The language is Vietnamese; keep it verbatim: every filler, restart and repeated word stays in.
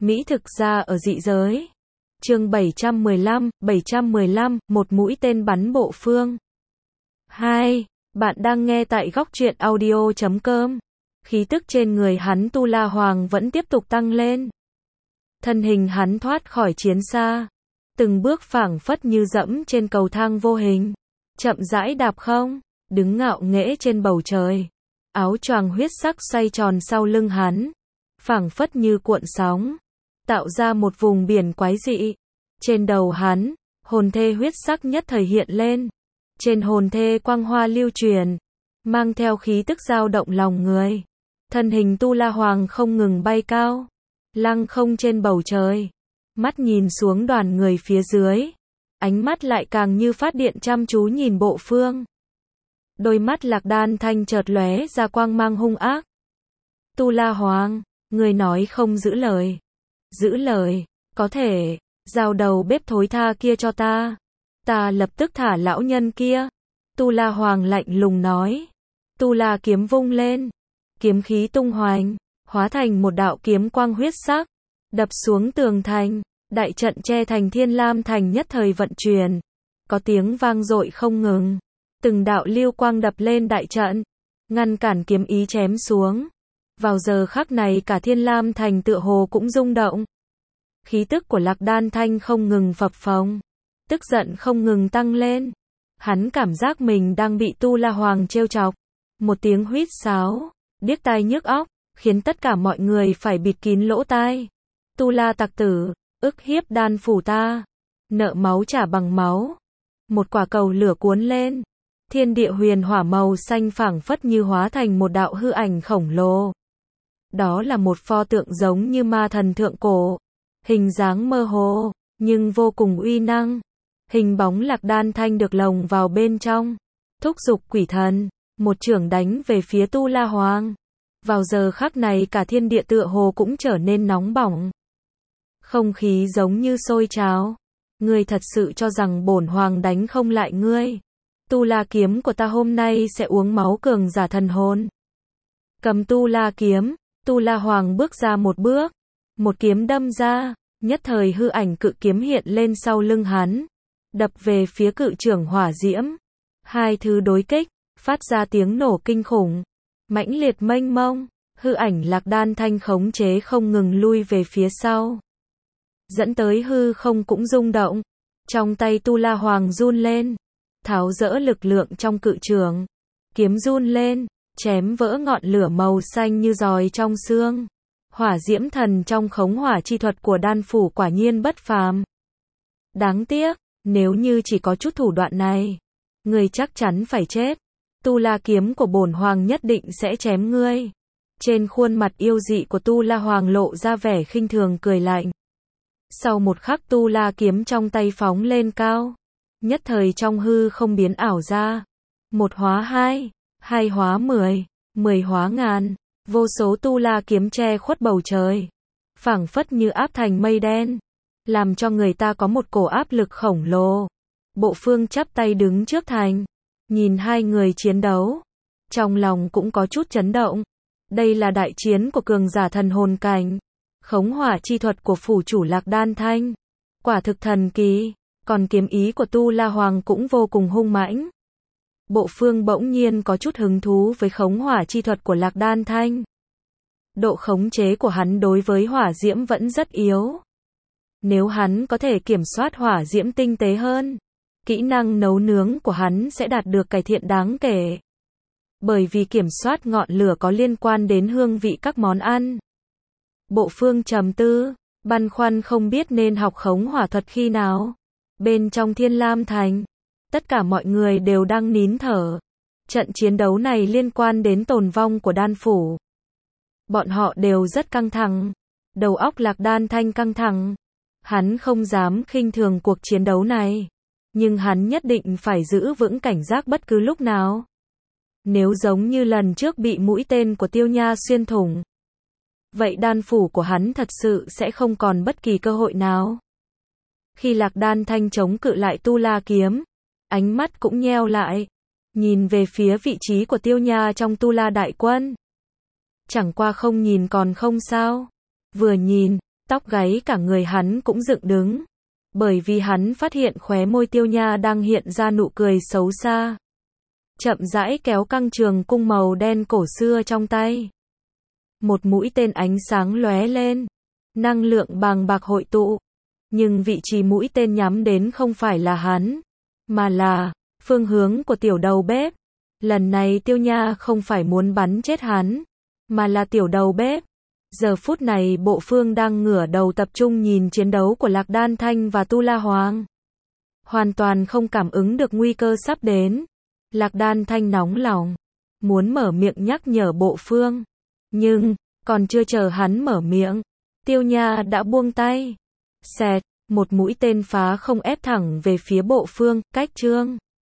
Mỹ thực ra ở dị giới. Chương bảy trăm mười lăm, bảy trăm mười lăm, một mũi tên bắn bộ phương. hai. Bạn đang nghe tại góc truyện audio chấm com. Khí tức trên người hắn Tu La Hoàng vẫn tiếp tục tăng lên. Thân hình hắn thoát khỏi chiến xa, từng bước phảng phất như dẫm trên cầu thang vô hình, chậm rãi đạp không, đứng ngạo nghễ trên bầu trời. Áo choàng huyết sắc xoay tròn sau lưng hắn, phảng phất như cuộn sóng, tạo ra một vùng biển quái dị. Trên đầu hắn, hồn thê huyết sắc nhất thời hiện lên. Trên hồn thê quang hoa lưu truyền, mang theo khí tức dao động lòng người. Thân hình Tu La Hoàng không ngừng bay cao, lăng không trên bầu trời, mắt nhìn xuống đoàn người phía dưới, ánh mắt lại càng như phát điện chăm chú nhìn bộ phương. Đôi mắt Lạc Đan Thanh chợt lóe ra quang mang hung ác. Tu La Hoàng, người nói không giữ lời. Giữ lời, có thể, giao đầu bếp thối tha kia cho ta. Ta lập tức thả lão nhân kia. Tu La Hoàng lạnh lùng nói. Tu La kiếm vung lên, kiếm khí tung hoành, hóa thành một đạo kiếm quang huyết sắc, đập xuống tường thành. Đại trận che thành Thiên Lam thành nhất thời vận chuyển, có tiếng vang dội không ngừng. Từng đạo lưu quang đập lên đại trận, ngăn cản kiếm ý chém xuống. Vào giờ khắc này cả Thiên Lam thành tựa hồ cũng rung động. Khí tức của Lạc Đan Thanh không ngừng phập phồng, tức giận không ngừng tăng lên. Hắn cảm giác mình đang bị Tu La Hoàng trêu chọc. Một tiếng huýt sáo, điếc tai nhức óc, khiến tất cả mọi người phải bịt kín lỗ tai. Tu La tặc tử, ức hiếp đan phủ ta, nợ máu trả bằng máu. Một quả cầu lửa cuốn lên, thiên địa huyền hỏa màu xanh phảng phất như hóa thành một đạo hư ảnh khổng lồ. Đó là một pho tượng giống như ma thần thượng cổ, hình dáng mơ hồ, nhưng vô cùng uy năng. Hình bóng Lạc Đan Thanh được lồng vào bên trong, thúc giục quỷ thần, một chưởng đánh về phía Tu La Hoàng. Vào giờ khắc này cả thiên địa tựa hồ cũng trở nên nóng bỏng. Không khí giống như sôi trào. Ngươi thật sự cho rằng bổn hoàng đánh không lại ngươi? Tu La kiếm của ta hôm nay sẽ uống máu cường giả thần hồn. Cầm Tu La kiếm, Tu La Hoàng bước ra một bước, một kiếm đâm ra, nhất thời hư ảnh cự kiếm hiện lên sau lưng hắn, đập về phía cự trưởng hỏa diễm. Hai thứ đối kích, phát ra tiếng nổ kinh khủng, mãnh liệt mênh mông. Hư ảnh Lạc Đan Thanh khống chế không ngừng lui về phía sau, dẫn tới hư không cũng rung động. Trong tay Tu La Hoàng run lên, tháo dỡ lực lượng trong cự trường, kiếm run lên, chém vỡ ngọn lửa màu xanh như giòi trong xương. Hỏa diễm thần trong khống hỏa chi thuật của đan phủ quả nhiên bất phàm. Đáng tiếc, nếu như chỉ có chút thủ đoạn này, ngươi chắc chắn phải chết. Tu La kiếm của bổn hoàng nhất định sẽ chém ngươi. Trên khuôn mặt yêu dị của Tu La Hoàng lộ ra vẻ khinh thường cười lạnh. Sau một khắc Tu La kiếm trong tay phóng lên cao, nhất thời trong hư không biến ảo ra. Một hóa hai, hai hóa mười, mười hóa ngàn, vô số Tu La kiếm che khuất bầu trời, phảng phất như áp thành mây đen, làm cho người ta có một cổ áp lực khổng lồ. Bộ phương chắp tay đứng trước thành, nhìn hai người chiến đấu, trong lòng cũng có chút chấn động. Đây là đại chiến của cường giả thần hồn cảnh. Khống hỏa chi thuật của phủ chủ Lạc Đan Thanh, quả thực thần kỳ, còn kiếm ý của Tu La Hoàng cũng vô cùng hung mãnh. Bộ phương bỗng nhiên có chút hứng thú với khống hỏa chi thuật của Lạc Đan Thanh. Độ khống chế của hắn đối với hỏa diễm vẫn rất yếu. Nếu hắn có thể kiểm soát hỏa diễm tinh tế hơn, kỹ năng nấu nướng của hắn sẽ đạt được cải thiện đáng kể. Bởi vì kiểm soát ngọn lửa có liên quan đến hương vị các món ăn. Bộ phương trầm tư, băn khoăn không biết nên học khống hỏa thuật khi nào. Bên trong Thiên Lam thành, tất cả mọi người đều đang nín thở. Trận chiến đấu này liên quan đến tồn vong của đan phủ. Bọn họ đều rất căng thẳng. Đầu óc Lạc Đan Thanh căng thẳng. Hắn không dám khinh thường cuộc chiến đấu này, nhưng hắn nhất định phải giữ vững cảnh giác bất cứ lúc nào. Nếu giống như lần trước bị mũi tên của Tiêu Nha xuyên thủng, vậy đan phủ của hắn thật sự sẽ không còn bất kỳ cơ hội nào. Khi Lạc Đan Thanh chống cự lại Tu La kiếm, ánh mắt cũng nheo lại, nhìn về phía vị trí của Tiêu Nha trong Tu La đại quân. Chẳng qua không nhìn còn không sao, vừa nhìn, Tóc gáy cả người hắn cũng dựng đứng. Bởi vì hắn phát hiện khóe môi Tiêu Nha đang hiện ra nụ cười xấu xa. Chậm rãi kéo căng trường cung màu đen cổ xưa trong tay. Một mũi tên ánh sáng lóe lên. Năng lượng bàng bạc hội tụ. Nhưng vị trí mũi tên nhắm đến không phải là hắn, mà là phương hướng của tiểu đầu bếp. Lần này Tiêu Nha không phải muốn bắn chết hắn, mà là tiểu đầu bếp. Giờ phút này Bộ Phương đang ngửa đầu tập trung nhìn chiến đấu của Lạc Đan Thanh và Tu La Hoàng. Hoàn toàn không cảm ứng được nguy cơ sắp đến. Lạc Đan Thanh nóng lòng, muốn mở miệng nhắc nhở Bộ Phương. Nhưng, còn chưa chờ hắn mở miệng, Tiêu Nha đã buông tay. Xẹt, một mũi tên phá không ép thẳng về phía Bộ Phương, cách Trương